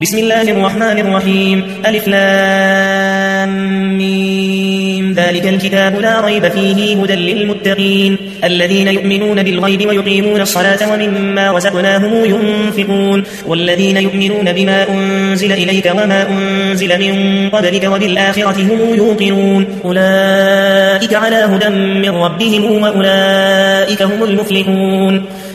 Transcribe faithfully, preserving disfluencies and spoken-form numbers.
بسم الله الرحمن الرحيم ألف لام ميم ذلك الكتاب لا ريب فيه هدى للمتقين الذين يؤمنون بالغيب ويقيمون الصلاة ومما رزقناهم ينفقون والذين يؤمنون بما أنزل إليك وما أنزل من قبلك وبالآخرة هم يوقنون أولئك على هدى من ربهم وأولئك هم المفلحون